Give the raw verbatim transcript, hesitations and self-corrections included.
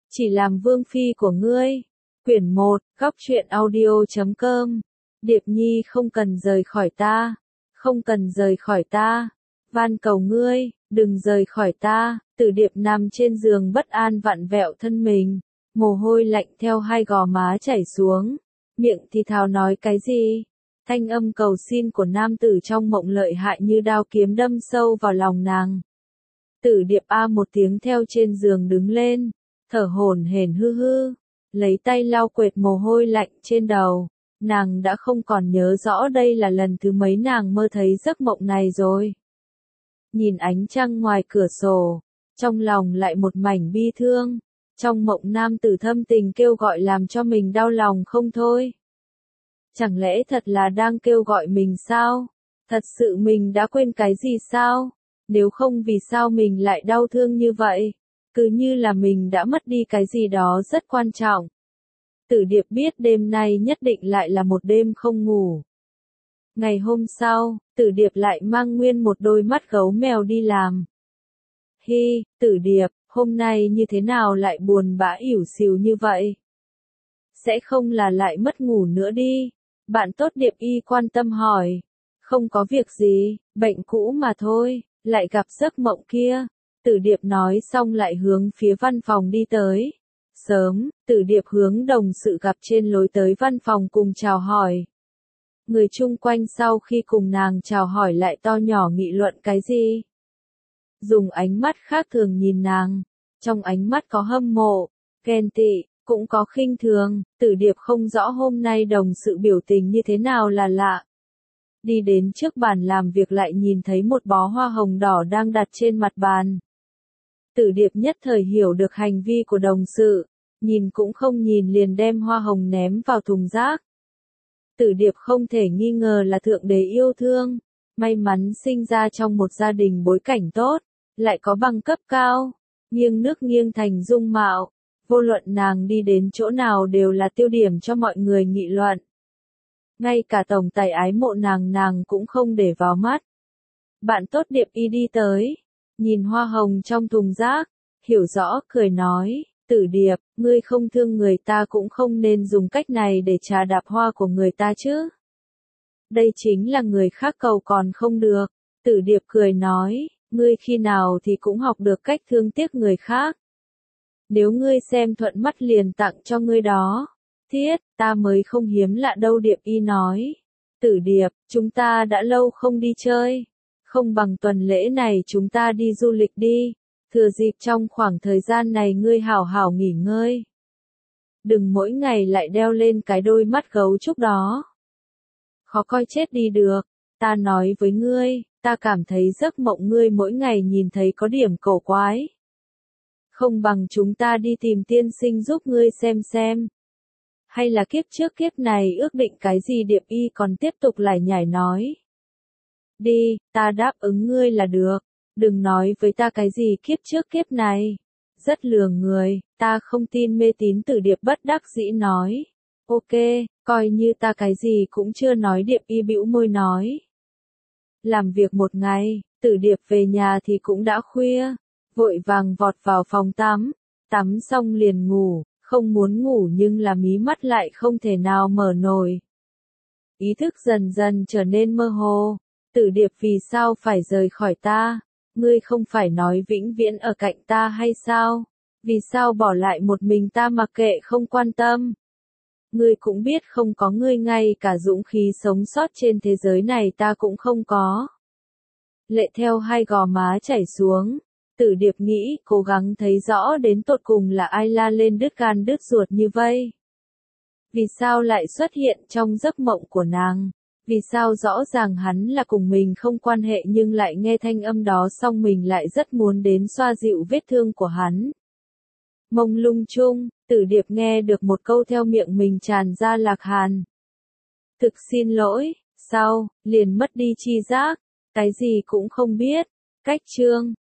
Chỉ làm vương phi của ngươi. Quyển một, góc truyện audio chấm com. Điệp Nhi không cần rời khỏi ta. Không cần rời khỏi ta. Van cầu ngươi, đừng rời khỏi ta. Tử Điệp nằm trên giường bất an vặn vẹo thân mình. Mồ hôi lạnh theo hai gò má chảy xuống. Miệng thì thào nói cái gì? Thanh âm cầu xin của nam tử trong mộng lợi hại như đao kiếm đâm sâu vào lòng nàng. Tử Điệp a một tiếng theo trên giường đứng lên, thở hổn hển hư hư, lấy tay lau quệt mồ hôi lạnh trên đầu. Nàng đã không còn nhớ rõ đây là lần thứ mấy nàng mơ thấy giấc mộng này rồi. Nhìn ánh trăng ngoài cửa sổ, trong lòng lại một mảnh bi thương. Trong mộng nam tử thâm tình kêu gọi làm cho mình đau lòng không thôi. Chẳng lẽ thật là đang kêu gọi mình sao? Thật sự mình đã quên cái gì sao? Nếu không vì sao mình lại đau thương như vậy? Cứ như là mình đã mất đi cái gì đó rất quan trọng. Tử Điệp biết đêm nay nhất định lại là một đêm không ngủ. Ngày hôm sau, Tử Điệp lại mang nguyên một đôi mắt gấu mèo đi làm. Hi, Tử Điệp, hôm nay như thế nào lại buồn bã ỉu xìu như vậy? Sẽ không là lại mất ngủ nữa đi? Bạn tốt Điệp Y quan tâm hỏi. Không có việc gì, bệnh cũ mà thôi, lại gặp giấc mộng kia. Tử Điệp nói xong lại hướng phía văn phòng đi tới. Sớm, Tử Điệp hướng đồng sự gặp trên lối tới văn phòng cùng chào hỏi. Người chung quanh sau khi cùng nàng chào hỏi lại to nhỏ nghị luận cái gì? Dùng ánh mắt khác thường nhìn nàng. Trong ánh mắt có hâm mộ, ghen tị, cũng có khinh thường. Tử Điệp không rõ hôm nay đồng sự biểu tình như thế nào là lạ. Đi đến trước bàn làm việc lại nhìn thấy một bó hoa hồng đỏ đang đặt trên mặt bàn. Tử Điệp nhất thời hiểu được hành vi của đồng sự, nhìn cũng không nhìn liền đem hoa hồng ném vào thùng rác. Tử Điệp không thể nghi ngờ là thượng đế yêu thương, may mắn sinh ra trong một gia đình bối cảnh tốt, lại có bằng cấp cao, nghiêng nước nghiêng thành dung mạo, vô luận nàng đi đến chỗ nào đều là tiêu điểm cho mọi người nghị luận. Ngay cả tổng tài ái mộ nàng nàng cũng không để vào mắt. Bạn tốt Điệp Y đi tới, nhìn hoa hồng trong thùng rác, hiểu rõ, cười nói, Tử Điệp, ngươi không thương người ta cũng không nên dùng cách này để trà đạp hoa của người ta chứ. Đây chính là người khác cầu còn không được. Tử Điệp cười nói, ngươi khi nào thì cũng học được cách thương tiếc người khác. Nếu ngươi xem thuận mắt liền tặng cho ngươi đó. Thiết, ta mới không hiếm lạ đâu Điệp Y nói. Tử Điệp, chúng ta đã lâu không đi chơi. Không bằng tuần lễ này chúng ta đi du lịch đi. Thừa dịp trong khoảng thời gian này ngươi hảo hảo nghỉ ngơi. Đừng mỗi ngày lại đeo lên cái đôi mắt gấu trúc đó. Khó coi chết đi được. Ta nói với ngươi, ta cảm thấy giấc mộng ngươi mỗi ngày nhìn thấy có điểm cổ quái. Không bằng chúng ta đi tìm tiên sinh giúp ngươi xem xem. Hay là kiếp trước kiếp này ước định cái gì Điệp Y còn tiếp tục lải nhải nói. Đi, ta đáp ứng ngươi là được. Đừng nói với ta cái gì kiếp trước kiếp này. Rất lừa người, ta không tin mê tín. Tử Điệp bất đắc dĩ nói. Ok, coi như ta cái gì cũng chưa nói. Điệp Y bĩu môi nói. Làm việc một ngày, Tử Điệp về nhà thì cũng đã khuya. Vội vàng vọt vào phòng tắm. Tắm xong liền ngủ, không muốn ngủ nhưng là mí mắt lại không thể nào mở nổi. Ý thức dần dần trở nên mơ hồ. Tử Điệp vì sao phải rời khỏi ta? Ngươi không phải nói vĩnh viễn ở cạnh ta hay sao? Vì sao bỏ lại một mình ta mặc kệ không quan tâm? Ngươi cũng biết không có ngươi ngay cả dũng khí sống sót trên thế giới này ta cũng không có. Lệ theo hai gò má chảy xuống. Tử Điệp nghĩ cố gắng thấy rõ đến tột cùng là ai la lên đứt gan đứt ruột như vây. Vì sao lại xuất hiện trong giấc mộng của nàng? Vì sao rõ ràng hắn là cùng mình không quan hệ nhưng lại nghe thanh âm đó xong mình lại rất muốn đến xoa dịu vết thương của hắn. Mông lung chung, Tử Điệp nghe được một câu theo miệng mình tràn ra lạc hàn. Thực xin lỗi, sau, liền mất đi tri giác, cái gì cũng không biết. Cách chương